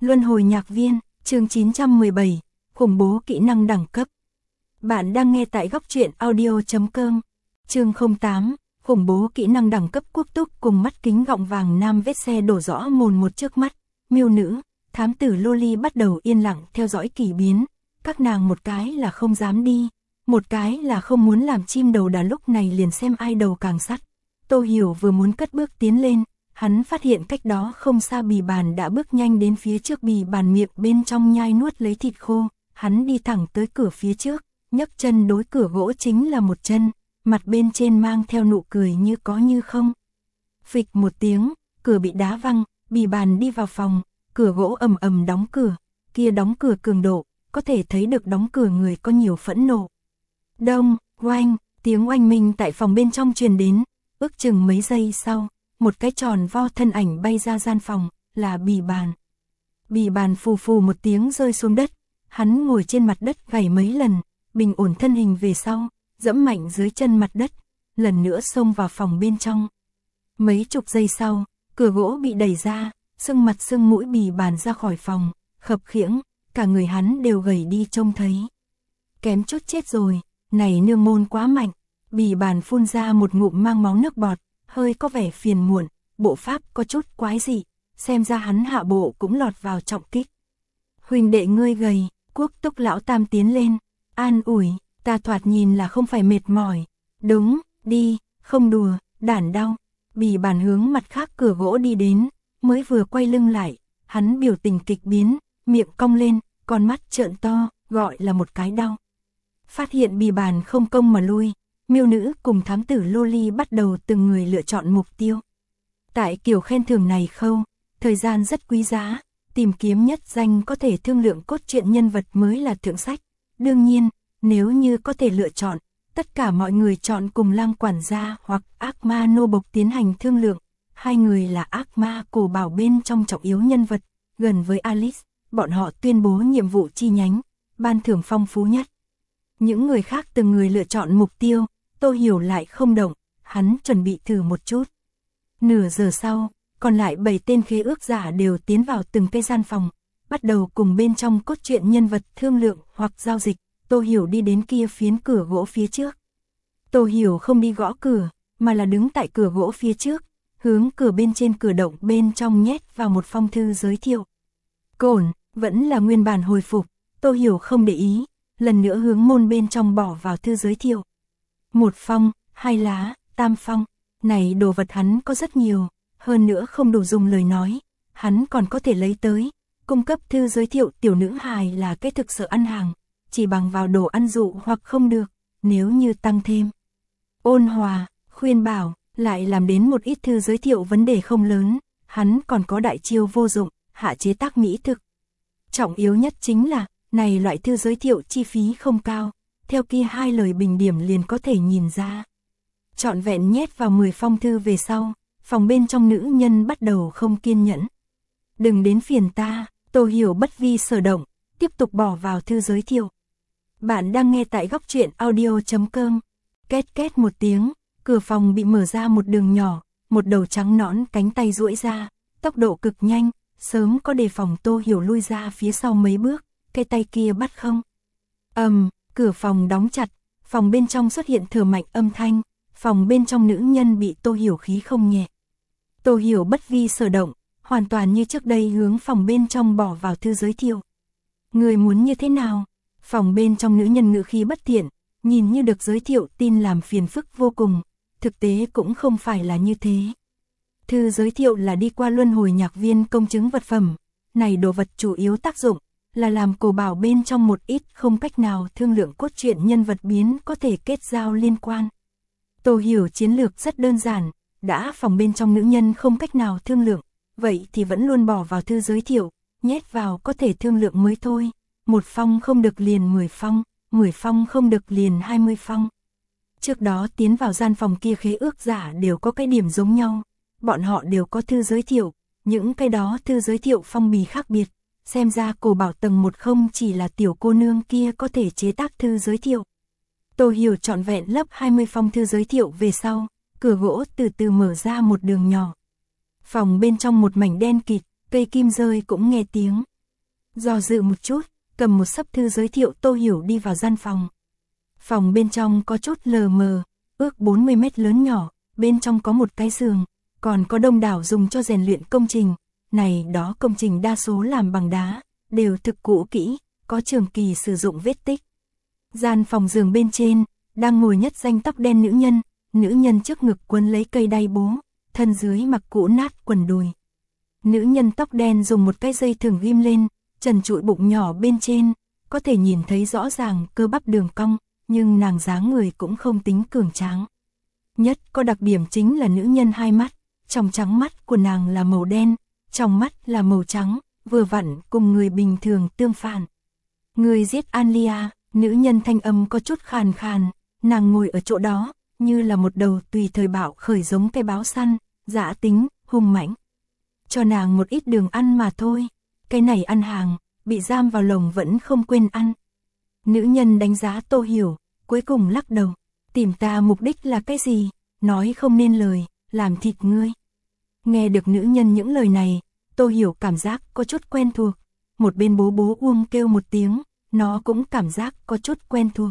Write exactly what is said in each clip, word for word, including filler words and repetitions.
Luân hồi nhạc viên, chương chín trăm mười bảy, khủng bố kỹ năng đẳng cấp. Bạn đang nghe tại góc truyện audio chấm com. Chương không tám, khủng bố kỹ năng đẳng cấp. Quốc Túc cùng mắt kính gọng vàng nam vết xe đổ rõ mồn một trước mắt. Miêu nữ, thám tử Loli bắt đầu yên lặng theo dõi kỳ biến. Các nàng một cái là không dám đi, một cái là không muốn làm chim đầu đà, lúc này liền xem ai đầu càng sắt. Tô Hiểu vừa muốn cất bước tiến lên, hắn phát hiện cách đó không xa Bì Bàn đã bước nhanh đến phía trước. Bì Bàn miệng bên trong nhai nuốt lấy thịt khô, hắn đi thẳng tới cửa phía trước, nhấc chân đối cửa gỗ chính là một chân, mặt bên trên mang theo nụ cười như có như không. Phịch một tiếng, cửa bị đá văng, Bì Bàn đi vào phòng, cửa gỗ ầm ầm đóng cửa, kia đóng cửa cường độ, có thể thấy được đóng cửa người có nhiều phẫn nộ. Đông, oanh, tiếng oanh minh tại phòng bên trong truyền đến, ước chừng mấy giây sau, một cái tròn vo thân ảnh bay ra gian phòng, là Bì Bàn. Bì Bàn phù phù một tiếng rơi xuống đất, hắn ngồi trên mặt đất gảy mấy lần, bình ổn thân hình về sau, dẫm mạnh dưới chân mặt đất, lần nữa xông vào phòng bên trong. Mấy chục giây sau, cửa gỗ bị đẩy ra, sưng mặt sưng mũi Bì Bàn ra khỏi phòng, khập khiễng, cả người hắn đều gầy đi trông thấy. Kém chút chết rồi, này nương môn quá mạnh. Bì Bàn phun ra một ngụm mang máu nước bọt, hơi có vẻ phiền muộn, bộ pháp có chút quái dị, xem ra hắn hạ bộ cũng lọt vào trọng kích. Huỳnh đệ ngươi gầy, Quốc Túc lão tam tiến lên, an ủi, ta thoạt nhìn là không phải mệt mỏi. Đúng, đi, không đùa, đản đau. Bì Bàn hướng mặt khác cửa gỗ đi đến, mới vừa quay lưng lại, hắn biểu tình kịch biến, miệng cong lên, con mắt trợn to, gọi là một cái đau. Phát hiện Bì Bàn không công mà lui, miêu nữ cùng thám tử Loli bắt đầu từng người lựa chọn mục tiêu. Tại kiểu khen thưởng này khâu, thời gian rất quý giá, tìm kiếm nhất danh có thể thương lượng cốt truyện nhân vật mới là thượng sách. Đương nhiên, nếu như có thể lựa chọn, tất cả mọi người chọn cùng Lang quản gia hoặc ác ma nô bộc tiến hành thương lượng. Hai người là ác ma cổ bảo bên trong trọng yếu nhân vật, gần với Alice, bọn họ tuyên bố nhiệm vụ chi nhánh, ban thưởng phong phú nhất. Những người khác từng người lựa chọn mục tiêu, Tô Hiểu lại không động, hắn chuẩn bị thử một chút. Nửa giờ sau, còn lại bảy tên khế ước giả đều tiến vào từng cái gian phòng, bắt đầu cùng bên trong cốt truyện nhân vật thương lượng hoặc giao dịch. Tô Hiểu đi đến kia phiến cửa gỗ phía trước. Tô Hiểu không đi gõ cửa, mà là đứng tại cửa gỗ phía trước, hướng cửa bên trên cửa động bên trong nhét vào một phong thư giới thiệu. Cổn, vẫn là nguyên bản hồi phục, Tô Hiểu không để ý, lần nữa hướng môn bên trong bỏ vào thư giới thiệu. Một phong, hai lá, tam phong, này đồ vật hắn có rất nhiều, hơn nữa không đủ dùng lời nói, hắn còn có thể lấy tới, cung cấp thư giới thiệu. Tiểu nữ hài là cái thực sự ăn hàng, chỉ bằng vào đồ ăn dụ hoặc không được, nếu như tăng thêm ôn hòa, khuyên bảo, lại làm đến một ít thư giới thiệu vấn đề không lớn, hắn còn có đại chiêu vô dụng, hạ chế tác mỹ thực. Trọng yếu nhất chính là, này loại thư giới thiệu chi phí không cao, theo kia hai lời bình điểm liền có thể nhìn ra. Trọn vẹn nhét vào mười phong thư về sau, phòng bên trong nữ nhân bắt đầu không kiên nhẫn. Đừng đến phiền ta, Tô Hiểu bất vi sở động, tiếp tục bỏ vào thư giới thiệu. Bạn đang nghe tại góc truyện audio chấm com. Két két một tiếng, cửa phòng bị mở ra một đường nhỏ, một đầu trắng nõn cánh tay duỗi ra, tốc độ cực nhanh, sớm có đề phòng. Tô Hiểu lui ra phía sau mấy bước, cái tay kia bắt không. Ầm, um, cửa phòng đóng chặt, phòng bên trong xuất hiện thở mạnh âm thanh, phòng bên trong nữ nhân bị Tô Hiểu khí không nhẹ. Tô Hiểu bất vi sở động, hoàn toàn như trước đây hướng phòng bên trong bỏ vào thư giới thiệu. Người muốn như thế nào? Phòng bên trong nữ nhân ngữ khí bất thiện, nhìn như được giới thiệu tin làm phiền phức vô cùng, thực tế cũng không phải là như thế. Thư giới thiệu là đi qua luân hồi nhạc viên công chứng vật phẩm, này đồ vật chủ yếu tác dụng là làm cổ bảo bên trong một ít không cách nào thương lượng cốt truyện nhân vật biến có thể kết giao liên quan. Tô Hiểu chiến lược rất đơn giản, đã phòng bên trong nữ nhân không cách nào thương lượng, vậy thì vẫn luôn bỏ vào thư giới thiệu, nhét vào có thể thương lượng mới thôi. Một phong không được liền mười phong, mười phong không được liền hai mươi phong. Trước đó tiến vào gian phòng kia khế ước giả đều có cái điểm giống nhau, bọn họ đều có thư giới thiệu, những cái đó thư giới thiệu phong bì khác biệt. Xem ra cổ bảo tầng một không chỉ là tiểu cô nương kia có thể chế tác thư giới thiệu. Tô Hiểu trọn vẹn lấp hai mươi phong thư giới thiệu về sau, cửa gỗ từ từ mở ra một đường nhỏ. Phòng bên trong một mảnh đen kịt, cây kim rơi cũng nghe tiếng, Do dự một chút, cầm một xấp thư giới thiệu Tô Hiểu đi vào gian phòng. Phòng bên trong có chút lờ mờ, ước bốn mươi mét lớn nhỏ, bên trong có một cái giường, còn có đông đảo dùng cho rèn luyện công trình. Này đó công trình đa số làm bằng đá, đều thực cũ kỹ, có trường kỳ sử dụng vết tích. Gian phòng giường bên trên, đang ngồi nhất danh tóc đen nữ nhân, nữ nhân trước ngực quấn lấy cây đay bố, thân dưới mặc cũ nát quần đùi. Nữ nhân tóc đen dùng một cái dây thừng ghim lên, trần trụi bụng nhỏ bên trên, có thể nhìn thấy rõ ràng cơ bắp đường cong, nhưng nàng dáng người cũng không tính cường tráng. Nhất có đặc điểm chính là nữ nhân hai mắt, trong trắng mắt của nàng là màu đen, trong mắt là màu trắng, vừa vặn cùng người bình thường tương phản. Người giết Alia, nữ nhân thanh âm có chút khàn khàn, nàng ngồi ở chỗ đó, như là một đầu tùy thời bạo khởi giống cái báo săn, dã tính, hung mãnh. Cho nàng một ít đường ăn mà thôi, cái này ăn hàng, bị giam vào lồng vẫn không quên ăn. Nữ nhân đánh giá Tô Hiểu, cuối cùng lắc đầu, tìm ta mục đích là cái gì, nói không nên lời, làm thịt ngươi. Nghe được nữ nhân những lời này, Tô Hiểu cảm giác có chút quen thuộc, một bên bố bố Uông kêu một tiếng, nó cũng cảm giác có chút quen thuộc.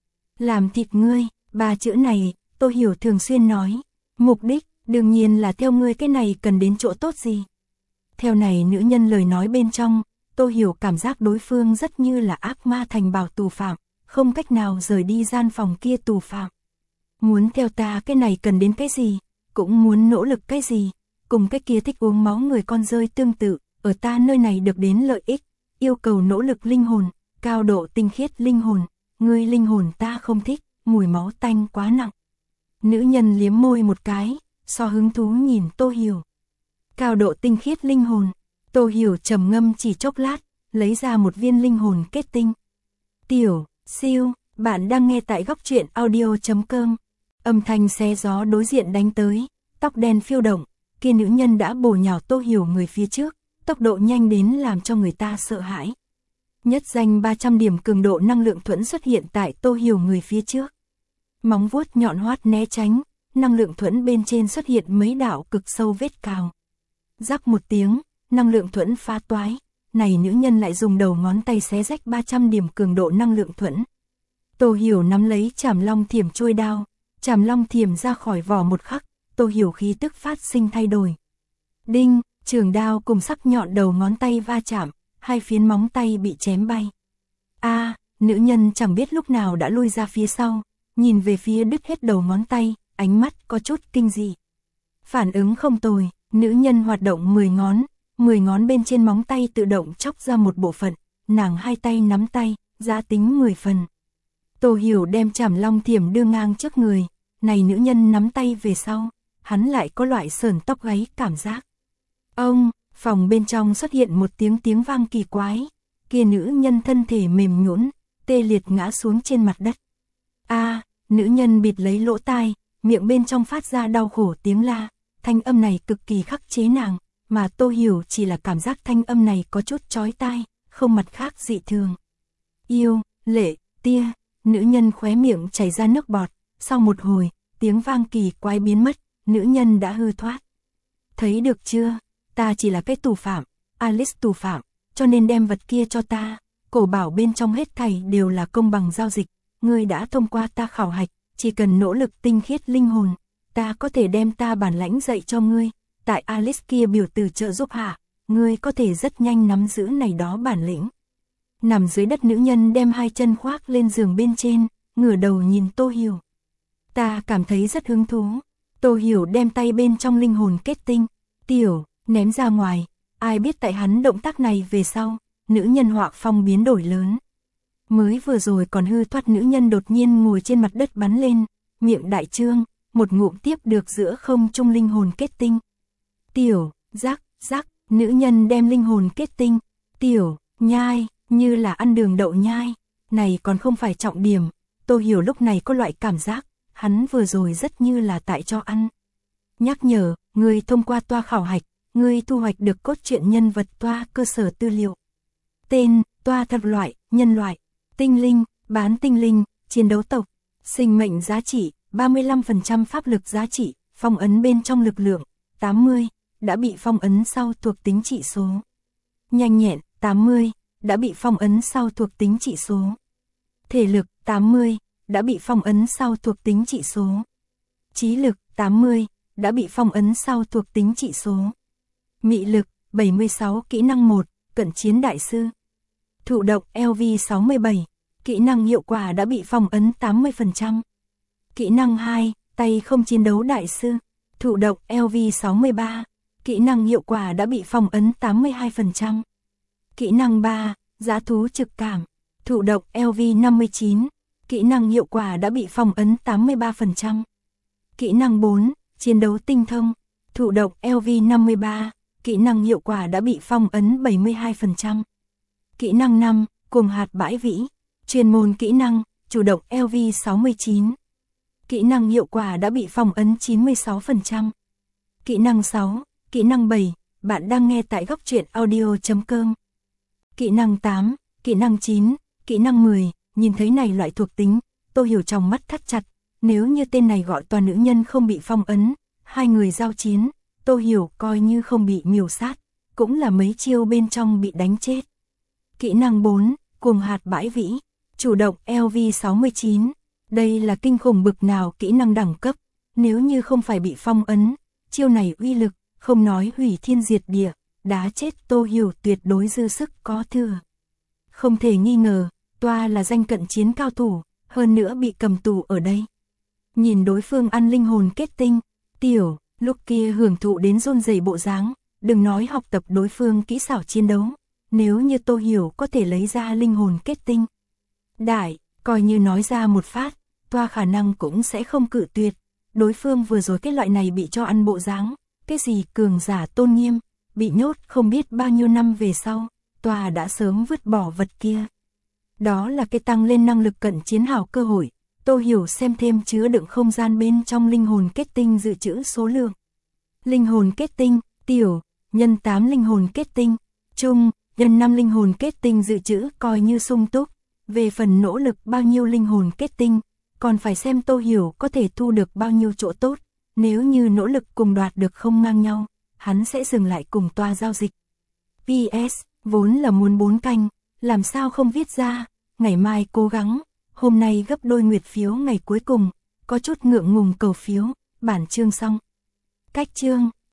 Làm thịt ngươi, ba chữ này, Tô Hiểu thường xuyên nói, mục đích, đương nhiên là theo ngươi cái này cần đến chỗ tốt gì. Theo này nữ nhân lời nói bên trong, Tô Hiểu cảm giác đối phương rất như là ác ma thành bảo tù phạm, không cách nào rời đi gian phòng kia tù phạm. Muốn theo ta cái này cần đến cái gì, cũng muốn nỗ lực cái gì, cùng cái kia thích uống máu người con rơi tương tự, ở ta nơi này được đến lợi ích, yêu cầu nỗ lực linh hồn, cao độ tinh khiết linh hồn, ngươi linh hồn ta không thích, mùi máu tanh quá nặng. Nữ nhân liếm môi một cái, so hứng thú nhìn Tô Hiểu. Cao độ tinh khiết linh hồn, Tô Hiểu trầm ngâm chỉ chốc lát, lấy ra một viên linh hồn kết tinh. Tiểu, siêu, bạn đang nghe tại góc truyện audio chấm com. Âm thanh xé gió đối diện đánh tới, tóc đen phiêu động, kia nữ nhân đã bổ nhào Tô Hiểu người phía trước, tốc độ nhanh đến làm cho người ta sợ hãi. Nhất danh ba trăm điểm cường độ năng lượng thuẫn xuất hiện tại Tô Hiểu người phía trước. Móng vuốt nhọn hoắt né tránh, năng lượng thuẫn bên trên xuất hiện mấy đạo cực sâu vết cào. Rắc một tiếng, năng lượng thuẫn phá toái, này nữ nhân lại dùng đầu ngón tay xé rách ba trăm điểm cường độ năng lượng thuẫn. Tô Hiểu nắm lấy Trảm Long Thiểm trôi đao, Trảm Long Thiểm ra khỏi vỏ một khắc, Tô Hiểu khí tức phát sinh thay đổi. Đinh, trường đao cùng sắc nhọn đầu ngón tay va chạm, hai phiến móng tay bị chém bay. A, à, nữ nhân chẳng biết lúc nào đã lui ra phía sau, nhìn về phía đứt hết đầu ngón tay, ánh mắt có chút kinh dị. Phản ứng không tồi, nữ nhân hoạt động mười ngón, mười ngón bên trên móng tay tự động chóc ra một bộ phận, nàng hai tay nắm tay, giá tính mười phần. Tô Hiểu đem Trảm Long Thiểm đưa ngang trước người, này nữ nhân nắm tay về sau, hắn lại có loại sờn tóc gáy cảm giác. Ông, phòng bên trong xuất hiện một tiếng tiếng vang kỳ quái, kia nữ nhân thân thể mềm nhũn, tê liệt ngã xuống trên mặt đất. A, à, nữ nhân bịt lấy lỗ tai, miệng bên trong phát ra đau khổ tiếng la, thanh âm này cực kỳ khắc chế nàng, mà Tô Hiểu chỉ là cảm giác thanh âm này có chút chói tai, không mặt khác dị thường. Yêu, lệ, tia, nữ nhân khóe miệng chảy ra nước bọt, sau một hồi, tiếng vang kỳ quái biến mất, nữ nhân đã hư thoát. Thấy được chưa, ta chỉ là cái tù phạm, Alice tù phạm, cho nên đem vật kia cho ta, cổ bảo bên trong hết thảy đều là công bằng giao dịch, ngươi đã thông qua ta khảo hạch, chỉ cần nỗ lực tinh khiết linh hồn, ta có thể đem ta bản lãnh dạy cho ngươi, tại Alice kia biểu từ trợ giúp hạ, ngươi có thể rất nhanh nắm giữ này đó bản lĩnh. Nằm dưới đất nữ nhân đem hai chân khoác lên giường bên trên, ngửa đầu nhìn Tô Hiểu. Ta cảm thấy rất hứng thú. Tô Hiểu đem tay bên trong linh hồn kết tinh, tiểu, ném ra ngoài, ai biết tại hắn động tác này về sau, nữ nhân họa phong biến đổi lớn. Mới vừa rồi còn hư thoát nữ nhân đột nhiên ngồi trên mặt đất bắn lên, miệng đại trương, một ngụm tiếp được giữa không trung linh hồn kết tinh. Tiểu, rắc, rắc, nữ nhân đem linh hồn kết tinh, tiểu, nhai, như là ăn đường đậu nhai, này còn không phải trọng điểm, Tô Hiểu lúc này có loại cảm giác, hắn vừa rồi rất như là tại cho ăn. Nhắc nhở, ngươi thông qua toa khảo hạch, ngươi thu hoạch được cốt truyện nhân vật toa cơ sở tư liệu. Tên, toa thật loại, nhân loại, tinh linh, bán tinh linh, chiến đấu tộc, sinh mệnh giá trị, ba mươi lăm phần trăm pháp lực giá trị, phong ấn bên trong lực lượng, tám mươi, đã bị phong ấn sau thuộc tính trị số. Nhanh nhẹn, tám mươi, đã bị phong ấn sau thuộc tính trị số. Thể lực tám mươi, đã bị phong ấn sau thuộc tính trị số. Trí lực tám mươi, đã bị phong ấn sau thuộc tính trị số. Mị lực bảy mươi sáu, kỹ năng một, cận chiến đại sư. Thụ động L V sáu mươi bảy, kỹ năng hiệu quả đã bị phong ấn tám mươi phần trăm. Kỹ năng hai, tay không chiến đấu đại sư. Thụ động L V sáu mươi ba, kỹ năng hiệu quả đã bị phong ấn tám mươi hai phần trăm. Kỹ năng ba, dã thú trực cảm. Thụ động L V năm mươi chín, kỹ năng hiệu quả đã bị phong ấn tám mươi ba phần trăm. Kỹ năng bốn, chiến đấu tinh thông. Thụ động L V năm mươi ba, kỹ năng hiệu quả đã bị phong ấn bảy mươi hai phần trăm. Kỹ năng năm, cuồng hạt bãi vĩ. Chuyên môn kỹ năng, chủ động L V sáu mươi chín. Kỹ năng hiệu quả đã bị phong ấn chín mươi sáu phần trăm. Kỹ năng sáu, kỹ năng bảy, bạn đang nghe tại góc truyện audio chấm com. Kỹ năng tám, kỹ năng chín, kỹ năng mười, nhìn thấy này loại thuộc tính, Tô Hiểu trong mắt thắt chặt, nếu như tên này gọi toàn nữ nhân không bị phong ấn, hai người giao chiến, Tô Hiểu coi như không bị miểu sát, cũng là mấy chiêu bên trong bị đánh chết. Kỹ năng bốn, cuồng hạt bãi vĩ, chủ động L V sáu mươi chín, đây là kinh khủng bực nào kỹ năng đẳng cấp, nếu như không phải bị phong ấn, chiêu này uy lực, không nói hủy thiên diệt địa, đá chết Tô Hiểu tuyệt đối dư sức có thừa. Không thể nghi ngờ, toa là danh cận chiến cao thủ, hơn nữa bị cầm tù ở đây. Nhìn đối phương ăn linh hồn kết tinh, tiểu, lúc kia hưởng thụ đến run rẩy bộ dáng, đừng nói học tập đối phương kỹ xảo chiến đấu, nếu như Tô Hiểu có thể lấy ra linh hồn kết tinh. Đại, coi như nói ra một phát, toa khả năng cũng sẽ không cự tuyệt, đối phương vừa rồi cái loại này bị cho ăn bộ dáng, cái gì cường giả tôn nghiêm, bị nhốt không biết bao nhiêu năm về sau, toa đã sớm vứt bỏ vật kia. Đó là cái tăng lên năng lực cận chiến hảo cơ hội, Tô Hiểu xem thêm chứa đựng không gian bên trong linh hồn kết tinh dự trữ số lượng. Linh hồn kết tinh, tiểu, nhân tám linh hồn kết tinh, trung, nhân năm linh hồn kết tinh dự trữ coi như sung túc. Về phần nỗ lực bao nhiêu linh hồn kết tinh, còn phải xem Tô Hiểu có thể thu được bao nhiêu chỗ tốt, nếu như nỗ lực cùng đoạt được không ngang nhau, hắn sẽ dừng lại cùng toa giao dịch. pê ét, vốn là muốn bốn canh, làm sao không viết ra, ngày mai cố gắng, hôm nay gấp đôi nguyệt phiếu ngày cuối cùng, có chút ngượng ngùng cầu phiếu, bản chương xong. Cách chương